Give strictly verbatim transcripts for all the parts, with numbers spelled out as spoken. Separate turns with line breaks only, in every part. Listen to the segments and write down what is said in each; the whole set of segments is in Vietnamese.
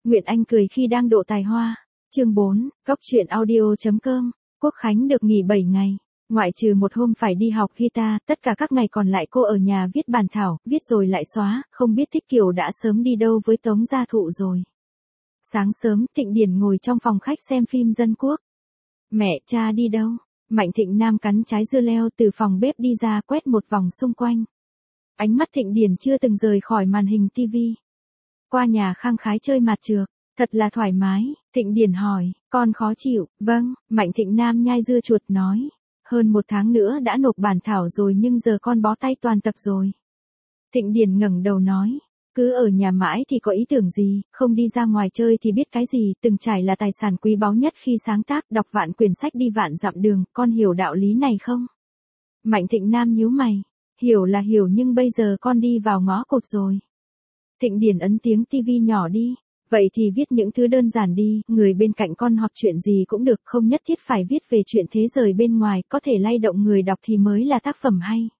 Nguyện Anh cười khi đang độ tài hoa. Chương bốn, Góc truyện audio.com. Quốc Khánh được nghỉ bảy ngày. Ngoại trừ một hôm phải đi học guitar, tất cả các ngày còn lại cô ở nhà viết bản thảo, viết rồi lại xóa, không biết Thích Kiều đã sớm đi đâu với Tống Gia Thụ rồi. Sáng sớm, Thịnh Điển ngồi trong phòng khách xem phim dân quốc. Mẹ, cha đi đâu? Mạnh Thịnh Nam cắn trái dưa leo từ phòng bếp đi ra, quét một vòng xung quanh. Ánh mắt Thịnh Điển chưa từng rời khỏi màn hình tivi. Qua nhà khang khái chơi mặt trược, thật là thoải mái. Thịnh Điển hỏi, con khó chịu? Vâng, Mạnh Thịnh Nam nhai dưa chuột nói. Hơn một tháng nữa đã nộp bản thảo rồi nhưng giờ con bó tay toàn tập rồi. Thịnh Điển ngẩng đầu nói, cứ ở nhà mãi thì có ý tưởng gì, không đi ra ngoài chơi thì biết cái gì, từng trải là tài sản quý báu nhất khi sáng tác, đọc vạn quyển sách đi vạn dặm đường, con hiểu đạo lý này không? Mạnh Thịnh Nam nhíu mày, hiểu là hiểu nhưng bây giờ con đi vào ngõ cụt rồi. Thịnh Điển ấn tiếng tivi nhỏ đi. Vậy thì viết những thứ đơn giản đi, người bên cạnh con học chuyện gì cũng được, không nhất thiết phải viết về chuyện thế giới bên ngoài, có thể lay động người đọc thì mới là tác phẩm hay.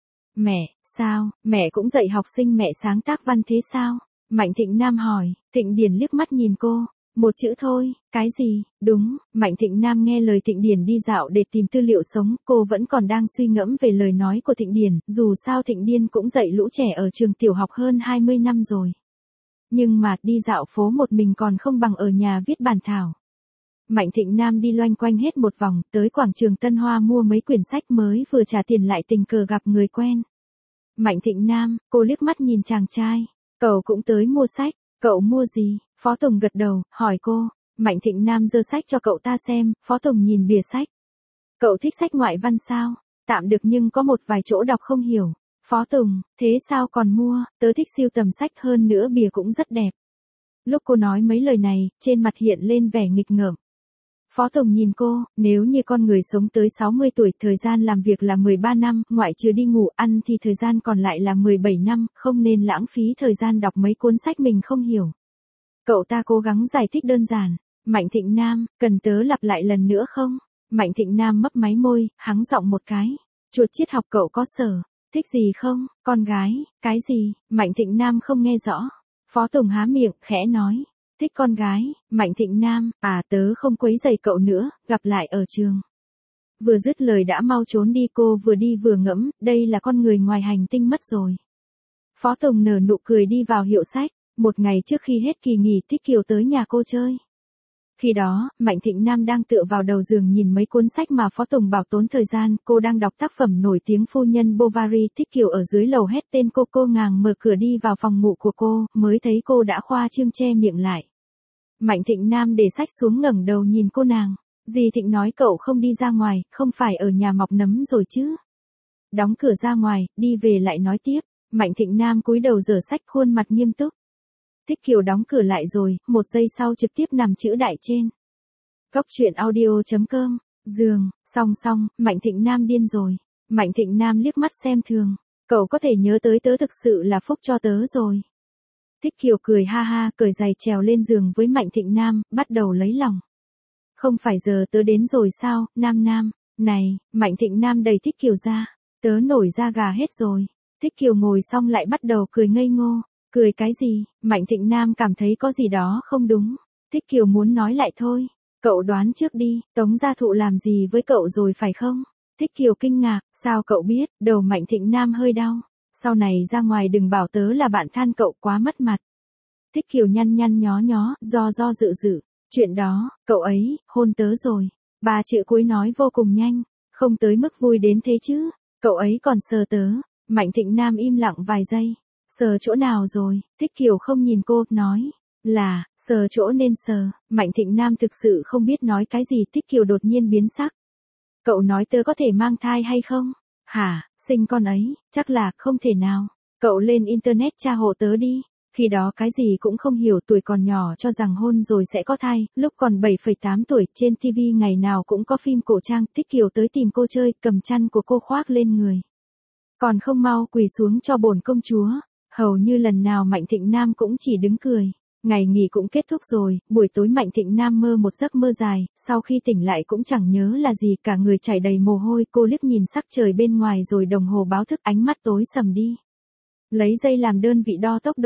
Mẹ, sao, mẹ cũng dạy học sinh mẹ sáng tác văn thế sao? Mạnh Thịnh Nam hỏi. Thịnh Điển liếc mắt nhìn cô, một chữ thôi, cái gì? Đúng, Mạnh Thịnh Nam nghe lời Thịnh Điển đi dạo để tìm tư liệu sống, cô vẫn còn đang suy ngẫm về lời nói của Thịnh Điển, dù sao Thịnh Điển cũng dạy lũ trẻ ở trường tiểu học hơn hai mươi năm rồi. Nhưng mà đi dạo phố một mình còn không bằng ở nhà viết bản thảo. Mạnh Thịnh Nam đi loanh quanh hết một vòng, tới quảng trường Tân Hoa mua mấy quyển sách mới vừa trả tiền lại tình cờ gặp người quen. Mạnh Thịnh Nam, cô liếc mắt nhìn chàng trai. Cậu cũng tới mua sách, cậu mua gì? Phó Tùng gật đầu, hỏi cô. Mạnh Thịnh Nam giơ sách cho cậu ta xem, Phó Tùng nhìn bìa sách. Cậu thích sách ngoại văn sao? Tạm được nhưng có một vài chỗ đọc không hiểu. Phó Tùng, thế sao còn mua, tớ thích sưu tầm sách hơn nữa bìa cũng rất đẹp. Lúc cô nói mấy lời này, trên mặt hiện lên vẻ nghịch ngợm. Phó Tùng nhìn cô, nếu như con người sống tới sáu mươi tuổi, thời gian làm việc là mười ba năm, ngoại trừ đi ngủ ăn thì thời gian còn lại là mười bảy năm, không nên lãng phí thời gian đọc mấy cuốn sách mình không hiểu. Cậu ta cố gắng giải thích đơn giản. Mạnh Thịnh Nam, cần tớ lặp lại lần nữa không? Mạnh Thịnh Nam mấp máy môi, hắng giọng một cái. Chuột triết học cậu có sở thích gì không, con gái? Cái gì? Mạnh Thịnh Nam không nghe rõ. Phó Tùng há miệng, khẽ nói. Thích con gái. Mạnh Thịnh Nam, à tớ không quấy rầy cậu nữa, gặp lại ở trường. Vừa dứt lời đã mau trốn đi, cô vừa đi vừa ngẫm, đây là con người ngoài hành tinh mất rồi. Phó Tùng nở nụ cười đi vào hiệu sách. Một ngày trước khi hết kỳ nghỉ, Thích Kiều tới nhà cô chơi. Khi đó, Mạnh Thịnh Nam đang tựa vào đầu giường nhìn mấy cuốn sách mà Phó Tùng bảo tốn thời gian, cô đang đọc tác phẩm nổi tiếng Phu nhân Bovary. Thích Kiều ở dưới lầu hét tên cô, cô ngàng mở cửa đi vào phòng ngủ của cô, mới thấy cô đã khoa trương che miệng lại. Mạnh Thịnh Nam để sách xuống ngẩng đầu nhìn cô nàng. Dì Thịnh nói cậu không đi ra ngoài, không phải ở nhà mọc nấm rồi chứ? Đóng cửa ra ngoài, đi về lại nói tiếp. Mạnh Thịnh Nam cúi đầu rửa sách, khuôn mặt nghiêm túc. Thích Kiều đóng cửa lại rồi, một giây sau trực tiếp nằm chữ đại trên. Góc truyện audio.com, giường, song song, Mạnh Thịnh Nam điên rồi. Mạnh Thịnh Nam liếc mắt xem thường. Cậu có thể nhớ tới tớ thực sự là phúc cho tớ rồi. Thích Kiều cười ha ha, cởi giày trèo lên giường với Mạnh Thịnh Nam, bắt đầu lấy lòng. Không phải giờ tớ đến rồi sao, Nam Nam, này, Mạnh Thịnh Nam đẩy Thích Kiều ra. Tớ nổi da gà hết rồi. Thích Kiều ngồi xong lại bắt đầu cười ngây ngô. Cười cái gì? Mạnh Thịnh Nam cảm thấy có gì đó không đúng. Thích Kiều muốn nói lại thôi. Cậu đoán trước đi, Tống Gia Thụ làm gì với cậu rồi phải không? Thích Kiều kinh ngạc, sao cậu biết? Đầu Mạnh Thịnh Nam hơi đau. Sau này ra ngoài đừng bảo tớ là bạn than cậu quá mất mặt. Thích Kiều nhăn nhăn nhó nhó, do do dự dự. Chuyện đó, cậu ấy, hôn tớ rồi. Ba chữ cuối nói vô cùng nhanh. Không tới mức vui đến thế chứ. Cậu ấy còn sờ tớ. Mạnh Thịnh Nam im lặng vài giây. Sờ chỗ nào rồi? Thích Kiều không nhìn cô, nói. Là, sờ chỗ nên sờ. Mạnh Thịnh Nam thực sự không biết nói cái gì. Thích Kiều đột nhiên biến sắc. Cậu nói tớ có thể mang thai hay không? Hả, sinh con ấy, chắc là không thể nào. Cậu lên internet tra hộ tớ đi. Khi đó cái gì cũng không hiểu, tuổi còn nhỏ cho rằng hôn rồi sẽ có thai. Lúc còn bảy phẩy tám tuổi, trên ti vi ngày nào cũng có phim cổ trang. Thích Kiều tới tìm cô chơi, cầm chăn của cô khoác lên người. Còn không mau quỳ xuống cho bổn công chúa. Hầu như lần nào Mạnh Thịnh Nam cũng chỉ đứng cười. Ngày nghỉ cũng kết thúc rồi, buổi tối Mạnh Thịnh Nam mơ một giấc mơ dài, sau khi tỉnh lại cũng chẳng nhớ là gì, cả người chảy đầy mồ hôi. Cô liếc nhìn sắc trời bên ngoài rồi đồng hồ báo thức, ánh mắt tối sầm đi. Lấy giây làm đơn vị đo tốc độ,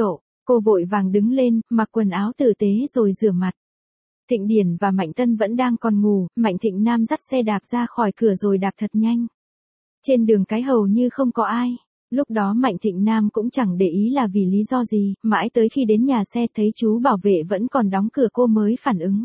Cô vội vàng đứng lên, mặc quần áo tử tế rồi rửa mặt. Thịnh Điển và Mạnh Tân vẫn đang còn ngủ, Mạnh Thịnh Nam dắt xe đạp ra khỏi cửa rồi đạp thật nhanh. Trên đường cái hầu như không có ai. Lúc đó Mạnh Thịnh Nam cũng chẳng để ý là vì lý do gì, mãi tới khi đến nhà xe thấy chú bảo vệ vẫn còn đóng cửa cô mới phản ứng.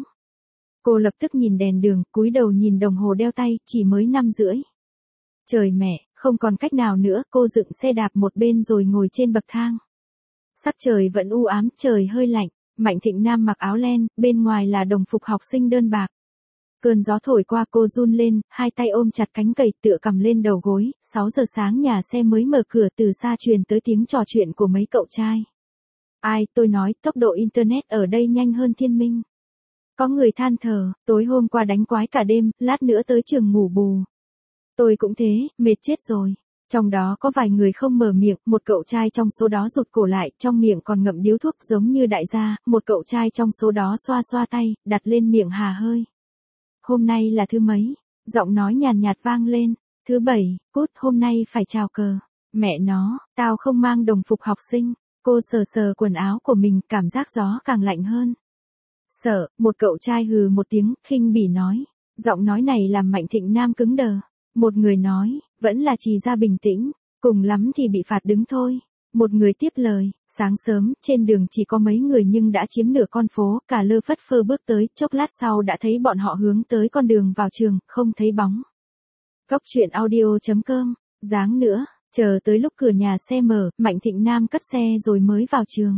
Cô lập tức nhìn đèn đường, cúi đầu nhìn đồng hồ đeo tay, chỉ mới năm rưỡi. Trời mẹ, không còn cách nào nữa, cô dựng xe đạp một bên rồi ngồi trên bậc thang. Sắc trời vẫn u ám, trời hơi lạnh, Mạnh Thịnh Nam mặc áo len, bên ngoài là đồng phục học sinh đơn bạc. Cơn gió thổi qua cô run lên, hai tay ôm chặt cánh cầy tựa cầm lên đầu gối, sáu giờ sáng nhà xe mới mở cửa từ xa truyền tới tiếng trò chuyện của mấy cậu trai. Ai, tôi nói, tốc độ Internet ở đây nhanh hơn thiên minh. Có người than thở, tối hôm qua đánh quái cả đêm, lát nữa tới trường ngủ bù. Tôi cũng thế, mệt chết rồi. Trong đó có vài người không mở miệng, một cậu trai trong số đó rụt cổ lại, trong miệng còn ngậm điếu thuốc giống như đại gia, một cậu trai trong số đó xoa xoa tay, đặt lên miệng hà hơi. Hôm nay là thứ mấy? Giọng nói nhàn nhạt vang lên. Thứ bảy, cút, hôm nay phải chào cờ. Mẹ nó, tao không mang đồng phục học sinh. Cô sờ sờ quần áo của mình, cảm giác gió càng lạnh hơn. Sợ, một cậu trai hừ một tiếng, khinh bỉ nói. Giọng nói này làm Mạnh Thịnh Nam cứng đờ. Một người nói, vẫn là Trì Gia bình tĩnh, cùng lắm thì bị phạt đứng thôi. Một người tiếp lời, sáng sớm, trên đường chỉ có mấy người nhưng đã chiếm nửa con phố, cả lơ phất phơ bước tới, chốc lát sau đã thấy bọn họ hướng tới con đường vào trường, không thấy bóng. Góc truyện audio chấm com, dáng nữa, chờ tới lúc cửa nhà xe mở, Mạnh Thịnh Nam cất xe rồi mới vào trường.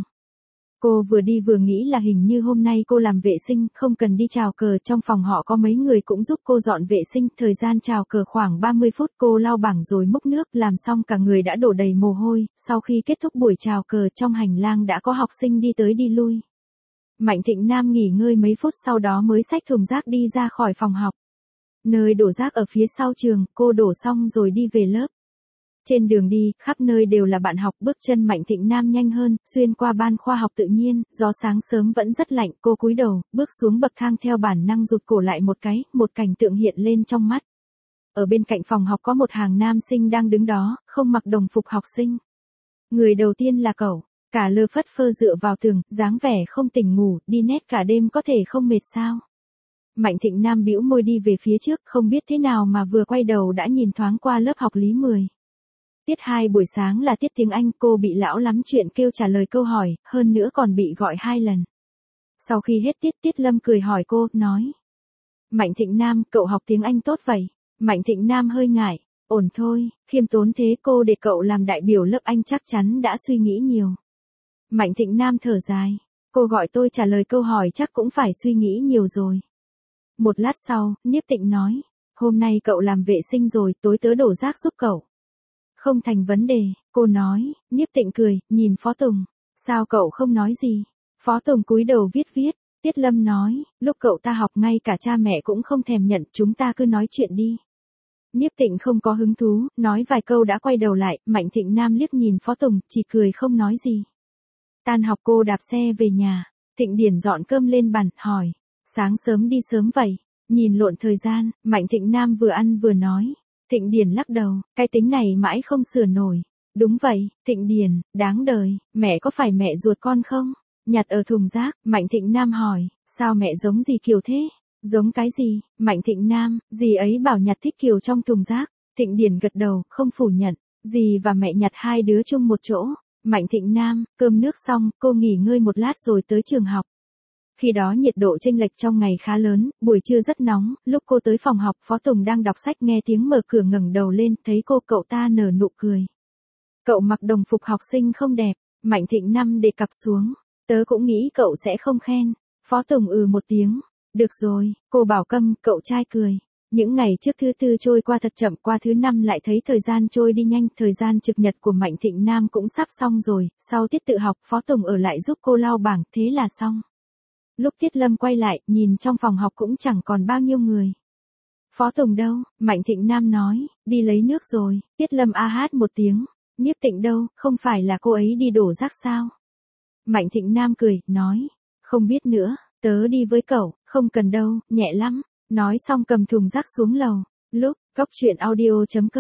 Cô vừa đi vừa nghĩ là hình như hôm nay cô làm vệ sinh, không cần đi chào cờ, trong phòng họ có mấy người cũng giúp cô dọn vệ sinh, thời gian chào cờ khoảng ba mươi phút, cô lau bảng rồi múc nước, làm xong cả người đã đổ đầy mồ hôi, sau khi kết thúc buổi chào cờ trong hành lang đã có học sinh đi tới đi lui. Mạnh Thịnh Nam nghỉ ngơi mấy phút sau đó mới xách thùng rác đi ra khỏi phòng học. Nơi đổ rác ở phía sau trường, cô đổ xong rồi đi về lớp. Trên đường đi, khắp nơi đều là bạn học, bước chân Mạnh Thịnh Nam nhanh hơn, xuyên qua ban khoa học tự nhiên, gió sáng sớm vẫn rất lạnh, cô cúi đầu, bước xuống bậc thang theo bản năng rụt cổ lại một cái, một cảnh tượng hiện lên trong mắt. Ở bên cạnh phòng học có một hàng nam sinh đang đứng đó, không mặc đồng phục học sinh. Người đầu tiên là cậu, cả lơ phất phơ dựa vào tường, dáng vẻ không tỉnh ngủ, đi nét cả đêm có thể không mệt sao. Mạnh Thịnh Nam bĩu môi đi về phía trước, không biết thế nào mà vừa quay đầu đã nhìn thoáng qua lớp học lý mười. Tiết hai buổi sáng là tiết tiếng Anh, cô bị lão lắm chuyện kêu trả lời câu hỏi, hơn nữa còn bị gọi hai lần. Sau khi hết tiết, Tiết Lâm cười hỏi cô, nói. Mạnh Thịnh Nam, cậu học tiếng Anh tốt vậy? Mạnh Thịnh Nam hơi ngại, ổn thôi, khiêm tốn thế, cô để cậu làm đại biểu lớp Anh chắc chắn đã suy nghĩ nhiều. Mạnh Thịnh Nam thở dài, cô gọi tôi trả lời câu hỏi chắc cũng phải suy nghĩ nhiều rồi. Một lát sau, Niếp Tịnh nói, hôm nay cậu làm vệ sinh rồi, tối tớ đổ rác giúp cậu. Không thành vấn đề, cô nói. Niếp Tịnh cười, nhìn Phó Tùng. Sao cậu không nói gì? Phó Tùng cúi đầu viết viết. Tiết Lâm nói, lúc cậu ta học ngay cả cha mẹ cũng không thèm nhận, chúng ta cứ nói chuyện đi. Niếp Tịnh không có hứng thú, nói vài câu đã quay đầu lại, Mạnh Thịnh Nam liếc nhìn Phó Tùng, chỉ cười không nói gì. Tan học cô đạp xe về nhà, Thịnh Điển dọn cơm lên bàn, hỏi, sáng sớm đi sớm vậy? Nhìn lộn thời gian, Mạnh Thịnh Nam vừa ăn vừa nói. Thịnh Điển lắc đầu, cái tính này mãi không sửa nổi. Đúng vậy, Thịnh Điển, đáng đời, mẹ có phải mẹ ruột con không? Nhặt ở thùng rác, Mạnh Thịnh Nam hỏi, sao mẹ giống dì Kiều thế? Giống cái gì? Mạnh Thịnh Nam, dì ấy bảo nhặt Thích Kiều trong thùng rác. Thịnh Điển gật đầu, không phủ nhận, dì và mẹ nhặt hai đứa chung một chỗ. Mạnh Thịnh Nam, cơm nước xong, cô nghỉ ngơi một lát rồi tới trường học. Khi đó nhiệt độ chênh lệch trong ngày khá lớn, buổi trưa rất nóng, lúc cô tới phòng học, Phó Tùng đang đọc sách nghe tiếng mở cửa ngẩng đầu lên, thấy cô, cậu ta nở nụ cười. Cậu mặc đồng phục học sinh không đẹp, Mạnh Thịnh Nam để cặp xuống, tớ cũng nghĩ cậu sẽ không khen. Phó Tùng ừ một tiếng, được rồi, cô bảo câm, cậu trai cười. Những ngày trước thứ tư trôi qua thật chậm, qua thứ năm lại thấy thời gian trôi đi nhanh, thời gian trực nhật của Mạnh Thịnh Nam cũng sắp xong rồi, sau tiết tự học, Phó Tùng ở lại giúp cô lau bảng, thế là xong. Lúc Tiết Lâm quay lại, nhìn trong phòng học cũng chẳng còn bao nhiêu người. Phó Tùng đâu? Mạnh Thịnh Nam nói, đi lấy nước rồi. Tiết Lâm a hát một tiếng, Niếp Tịnh đâu, không phải là cô ấy đi đổ rác sao? Mạnh Thịnh Nam cười, nói, không biết nữa, tớ đi với cậu, không cần đâu, nhẹ lắm. Nói xong cầm thùng rác xuống lầu. Lúc, góc truyện audio chấm com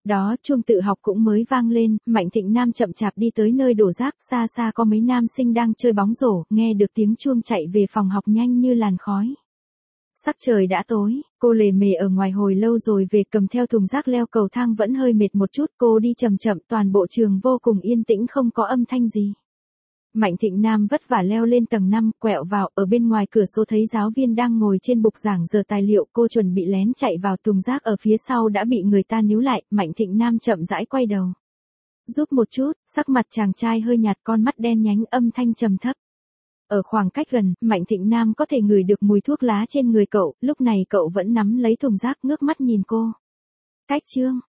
Đó, chuông tự học cũng mới vang lên, Mạnh Thịnh Nam chậm chạp đi tới nơi đổ rác, xa xa có mấy nam sinh đang chơi bóng rổ, nghe được tiếng chuông chạy về phòng học nhanh như làn khói. Sắc trời đã tối, cô lề mề ở ngoài hồi lâu rồi về cầm theo thùng rác leo cầu thang vẫn hơi mệt một chút, cô đi chậm chậm, toàn bộ trường vô cùng yên tĩnh không có âm thanh gì. Mạnh Thịnh Nam vất vả leo lên tầng năm, quẹo vào, ở bên ngoài cửa sổ thấy giáo viên đang ngồi trên bục giảng giờ tài liệu, cô chuẩn bị lén chạy vào thùng rác ở phía sau đã bị người ta níu lại, Mạnh Thịnh Nam chậm rãi quay đầu. Giúp một chút, sắc mặt chàng trai hơi nhạt, con mắt đen nhánh, âm thanh trầm thấp. Ở khoảng cách gần, Mạnh Thịnh Nam có thể ngửi được mùi thuốc lá trên người cậu, lúc này cậu vẫn nắm lấy thùng rác ngước mắt nhìn cô. Cách chương